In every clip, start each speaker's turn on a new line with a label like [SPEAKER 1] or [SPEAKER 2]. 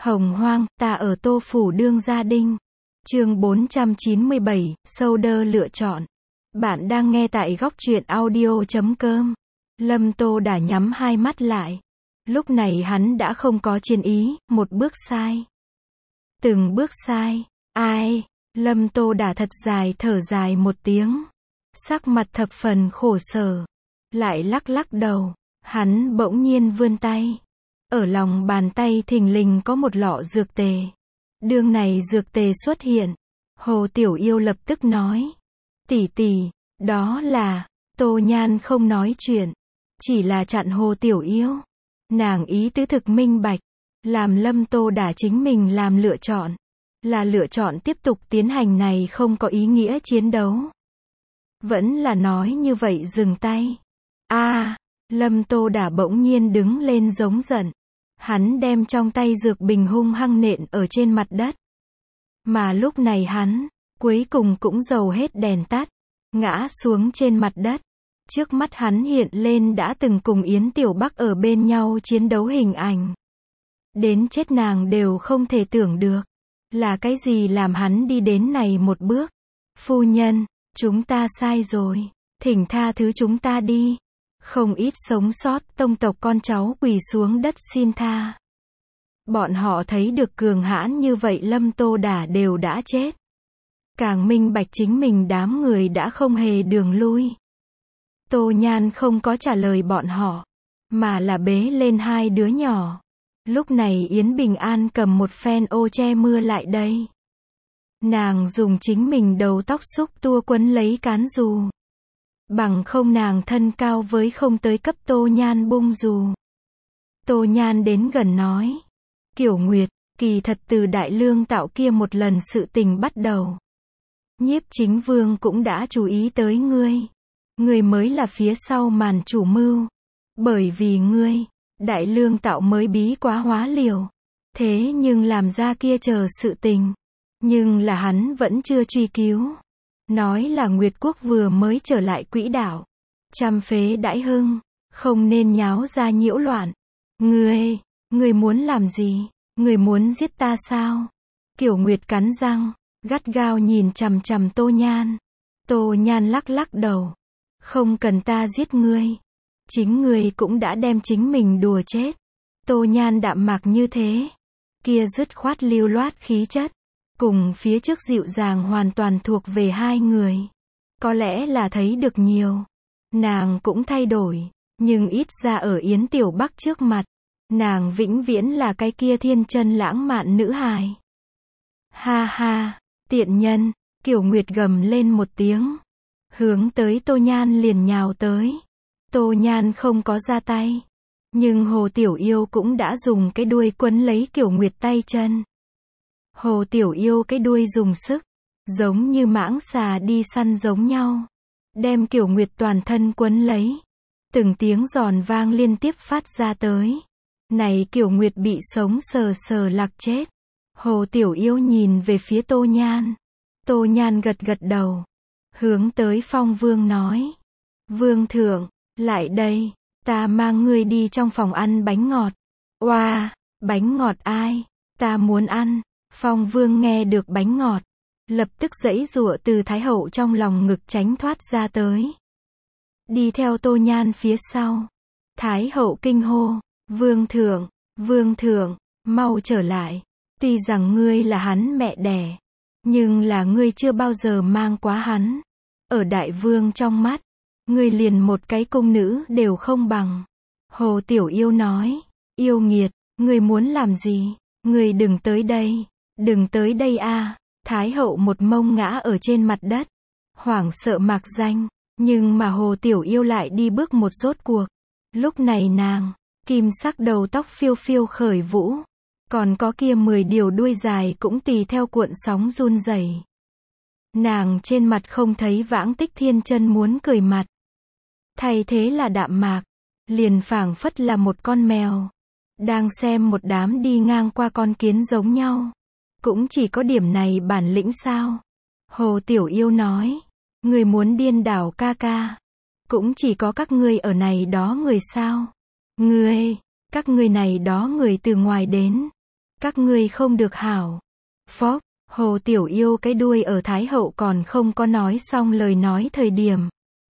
[SPEAKER 1] Hồng hoang, ta ở Tô Phủ đương gia đinh. Chương 497, sâu đơ lựa chọn. Bạn đang nghe tại góc truyện audio.com. Lâm Tô đã nhắm hai mắt lại. Lúc này hắn đã không có chiến ý, một bước sai. Từng bước sai. Ai? Lâm Tô đã thật dài thở dài một tiếng. Sắc mặt thập phần khổ sở. Lại lắc lắc đầu. Hắn bỗng nhiên vươn tay. Ở lòng bàn tay thình lình có một lọ dược tề. Đương này dược tề xuất hiện. Hồ Tiểu Yêu lập tức nói. Tỷ tỷ, đó là... Tô Nhan không nói chuyện. Chỉ là chặn Hồ Tiểu Yêu. Nàng ý tứ thực minh bạch. Làm Lâm Tô đã chính mình làm lựa chọn. Là lựa chọn tiếp tục tiến hành này không có ý nghĩa chiến đấu. Vẫn là nói như vậy dừng tay. Lâm Tô đã bỗng nhiên đứng lên giống giận. Hắn đem trong tay dược bình hung hăng nện ở trên mặt đất. Mà lúc này hắn, cuối cùng cũng dầu hết đèn tắt, ngã xuống trên mặt đất. Trước mắt hắn hiện lên đã từng cùng Yến Tiểu Bắc ở bên nhau chiến đấu hình ảnh. Đến chết nàng đều không thể tưởng được. Là cái gì làm hắn đi đến này một bước? Phu nhân, chúng ta sai rồi. Thỉnh tha thứ chúng ta đi. Không ít sống sót tông tộc con cháu quỳ xuống đất xin tha. Bọn họ thấy được cường hãn như vậy Lâm Tô Đả đều đã chết. Càng minh bạch chính mình đám người đã không hề đường lui. Tô Nhan không có trả lời bọn họ, mà là bế lên hai đứa nhỏ. Lúc này Yến Bình An cầm một phen ô che mưa lại đây. Nàng dùng chính mình đầu tóc xúc tua quấn lấy cán dù. Bằng không nàng thân cao với không tới cấp Tô Nhan bung dù. Tô Nhan đến gần nói. Kiểu Nguyệt, kỳ thật từ Đại Lương Tạo kia một lần sự tình bắt đầu. Nhiếp Chính Vương cũng đã chú ý tới ngươi. Ngươi mới là phía sau màn chủ mưu. Bởi vì ngươi, Đại Lương Tạo mới bí quá hóa liều. Thế nhưng làm ra kia chờ sự tình. Nhưng là hắn vẫn chưa truy cứu. Nói là Nguyệt Quốc vừa mới trở lại quỹ đạo. Trăm phế đãi hưng, không nên nháo ra nhiễu loạn. Ngươi muốn làm gì? Ngươi muốn giết ta sao? Kiểu Nguyệt cắn răng, gắt gao nhìn chằm chằm Tô Nhan. Tô Nhan lắc lắc đầu. Không cần ta giết ngươi. Chính ngươi cũng đã đem chính mình đùa chết. Tô Nhan đạm mạc như thế. Kia dứt khoát lưu loát khí chất. Cùng phía trước dịu dàng hoàn toàn thuộc về hai người. Có lẽ là thấy được nhiều. Nàng cũng thay đổi. Nhưng ít ra ở Yến Tiểu Bắc trước mặt. Nàng vĩnh viễn là cái kia thiên chân lãng mạn nữ hài. Ha ha, tiện nhân, Kiểu Nguyệt gầm lên một tiếng. Hướng tới Tô Nhan liền nhào tới. Tô Nhan không có ra tay. Nhưng Hồ Tiểu Yêu cũng đã dùng cái đuôi quấn lấy Kiểu Nguyệt tay chân. Hồ Tiểu Yêu cái đuôi dùng sức. Giống như mãng xà đi săn giống nhau. Đem Kiểu Nguyệt toàn thân quấn lấy. Từng tiếng giòn vang liên tiếp phát ra tới. Này Kiểu Nguyệt bị sống sờ sờ lạc chết. Hồ Tiểu Yêu nhìn về phía Tô Nhan. Tô Nhan gật gật đầu. Hướng tới Phong Vương nói. Vương thượng, lại đây. Ta mang ngươi đi trong phòng ăn bánh ngọt. Oa, bánh ngọt ai? Ta muốn ăn. Phong Vương nghe được bánh ngọt. Lập tức giãy giụa từ Thái Hậu trong lòng ngực tránh thoát ra tới. Đi theo Tô Nhan phía sau. Thái Hậu kinh hô. Vương thượng, mau trở lại. Tuy rằng ngươi là hắn mẹ đẻ. Nhưng là ngươi chưa bao giờ mang quá hắn. Ở Đại Vương trong mắt. Ngươi liền một cái cung nữ đều không bằng. Hồ Tiểu Yêu nói. Yêu nghiệt, ngươi muốn làm gì? Ngươi đừng tới đây. Đừng tới đây a. Thái Hậu một mông ngã ở trên mặt đất. Hoảng sợ mạc danh. Nhưng mà Hồ Tiểu Yêu lại đi bước một rốt cuộc. Lúc này nàng, kim sắc đầu tóc phiêu phiêu khởi vũ. Còn có kia 10 điều đuôi dài cũng tùy theo cuộn sóng run rẩy. Nàng trên mặt không thấy vãng tích thiên chân muốn cười mặt. Thay thế là đạm mạc. Liền phảng phất là một con mèo. Đang xem một đám đi ngang qua con kiến giống nhau. Cũng chỉ có điểm này bản lĩnh sao? Hồ Tiểu Yêu nói. Người muốn điên đảo ca ca. Cũng chỉ có các ngươi ở này đó người sao? Các ngươi này đó người từ ngoài đến. Các ngươi không được hảo. Phốc, Hồ Tiểu Yêu cái đuôi ở Thái Hậu còn không có nói xong lời nói thời điểm.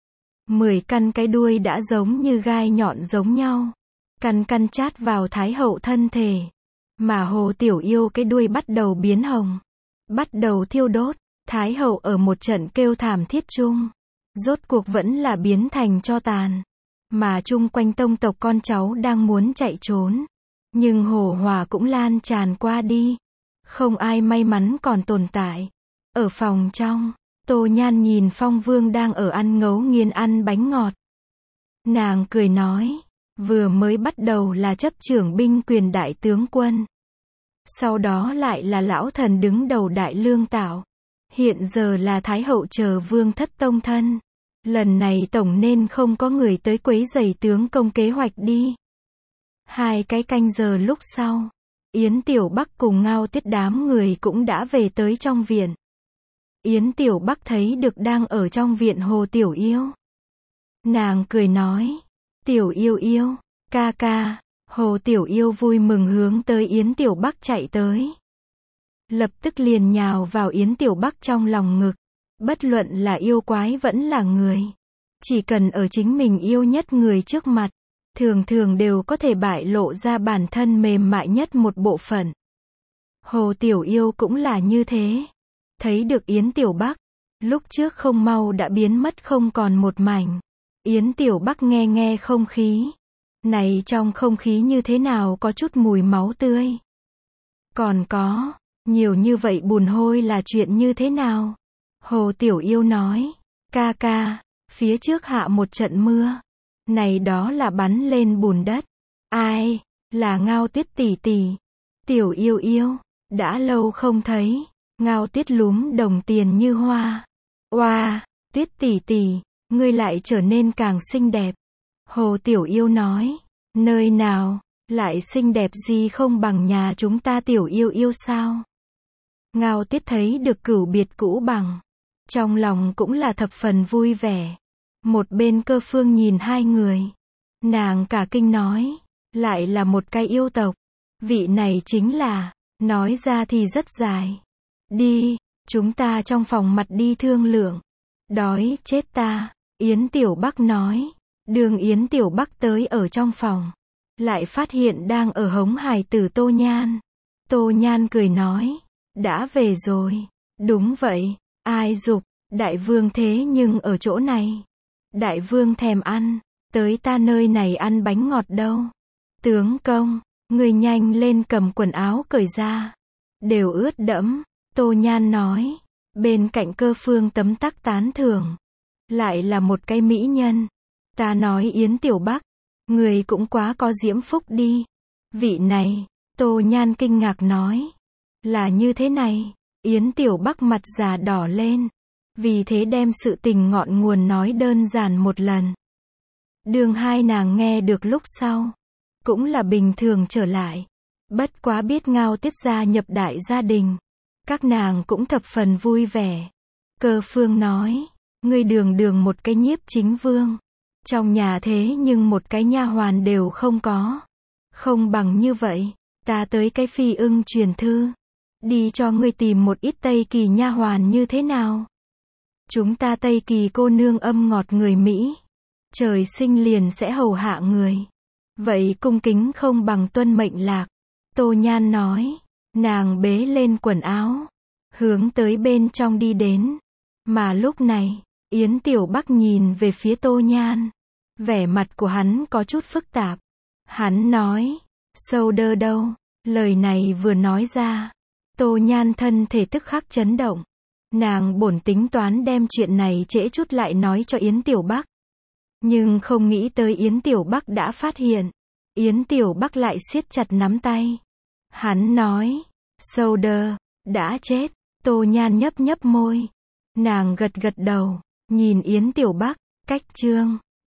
[SPEAKER 1] 10 căn cái đuôi đã giống như gai nhọn giống nhau. Căn căn chát vào Thái Hậu thân thể. Mà Hồ Tiểu Yêu cái đuôi bắt đầu biến hồng. Bắt đầu thiêu đốt. Thái Hậu ở một trận kêu thảm thiết chung. Rốt cuộc vẫn là biến thành tro tàn. Mà chung quanh tông tộc con cháu đang muốn chạy trốn. Nhưng hổ hỏa cũng lan tràn qua đi. Không ai may mắn còn tồn tại. Ở phòng trong, Tô Nhan nhìn Phong Vương đang ở ăn ngấu nghiến ăn bánh ngọt. Nàng cười nói, vừa mới bắt đầu là chấp trưởng binh quyền đại tướng quân. Sau đó lại là lão thần đứng đầu đại lương tạo. Hiện giờ là Thái Hậu chờ vương thất tông thân. Lần này tổng nên không có người tới quấy rầy tướng công kế hoạch đi. 2 cái canh giờ lúc sau, Yến Tiểu Bắc cùng Ngao Tiết đám người cũng đã về tới trong viện. Yến Tiểu Bắc thấy được đang ở trong viện Hồ Tiểu Yêu. Nàng cười nói, Tiểu Yêu yêu, ca ca. Hồ Tiểu Yêu vui mừng hướng tới Yến Tiểu Bắc chạy tới. Lập tức liền nhào vào Yến Tiểu Bắc trong lòng ngực. Bất luận là yêu quái vẫn là người. Chỉ cần ở chính mình yêu nhất người trước mặt, thường thường đều có thể bại lộ ra bản thân mềm mại nhất một bộ phận. Hồ Tiểu Yêu cũng là như thế. Thấy được Yến Tiểu Bắc, lúc trước không mau đã biến mất không còn một mảnh. Yến Tiểu Bắc nghe nghe không khí. Này trong không khí như thế nào có chút mùi máu tươi. Còn có, nhiều như vậy bùn hôi là chuyện như thế nào? Hồ Tiểu Yêu nói, ca ca, phía trước hạ một trận mưa. Này đó là bắn lên bùn đất. Ai? Là Ngao Tiết tỷ tỷ. Tiểu Yêu yêu, đã lâu không thấy. Ngao Tiết lúm đồng tiền như hoa. Oa, Tiết tỷ tỷ, ngươi lại trở nên càng xinh đẹp. Hồ Tiểu Yêu nói, nơi nào, lại xinh đẹp gì không bằng nhà chúng ta Tiểu Yêu yêu sao? Ngao Tiết thấy được cửu biệt cũ bằng. Trong lòng cũng là thập phần vui vẻ. Một bên Cơ Phương nhìn hai người. Nàng cả kinh nói, lại là một cái yêu tộc. Vị này chính là, nói ra thì rất dài. Đi, chúng ta trong phòng mặt đi thương lượng. Đói chết ta, Yến Tiểu Bắc nói. Đường Yến Tiểu Bắc tới ở trong phòng. Lại phát hiện đang ở hống hài tử Tô Nhan. Tô Nhan cười nói, đã về rồi. Đúng vậy, ai giục, đại vương thế nhưng ở chỗ này. Đại vương thèm ăn, tới ta nơi này ăn bánh ngọt đâu. Tướng công, người nhanh lên cầm quần áo cởi ra. Đều ướt đẫm, Tô Nhan nói. Bên cạnh Cơ Phương tấm tắc tán thưởng. Lại là một cái mỹ nhân. Ta nói Yến Tiểu Bắc, người cũng quá có diễm phúc đi. Vị này, Tô Nhan kinh ngạc nói. Là như thế này, Yến Tiểu Bắc mặt già đỏ lên. Vì thế đem sự tình ngọn nguồn nói đơn giản một lần. Đường hai nàng nghe được lúc sau. Cũng là bình thường trở lại. Bất quá biết Ngao Tiết gia nhập đại gia đình. Các nàng cũng thập phần vui vẻ. Cơ Phương nói, ngươi đường một cái nhiếp chính vương. Trong nhà thế nhưng một cái nha hoàn đều không có. Không bằng như vậy, ta tới cái Phi Ưng truyền thư. Đi cho ngươi tìm một ít Tây Kỳ nha hoàn như thế nào? Chúng ta Tây Kỳ cô nương âm ngọt người Mỹ. Trời sinh liền sẽ hầu hạ người. Vậy cung kính không bằng tuân mệnh lạc. Tô Nhan nói. Nàng bế lên quần áo. Hướng tới bên trong đi đến. Mà lúc này, Yến Tiểu Bắc nhìn về phía Tô Nhan. Vẻ mặt của hắn có chút phức tạp. Hắn nói. Sâu đơ đâu. Lời này vừa nói ra. Tô Nhan thân thể tức khắc chấn động. Nàng bổn tính toán đem chuyện này trễ chút lại nói cho Yến Tiểu Bắc. Nhưng không nghĩ tới Yến Tiểu Bắc đã phát hiện. Yến Tiểu Bắc lại siết chặt nắm tay. Hắn nói. Sâu đơ, đã chết. Tô Nhan nhấp nhấp môi. Nàng gật gật đầu. Nhìn Yến Tiểu Bắc. Cách chương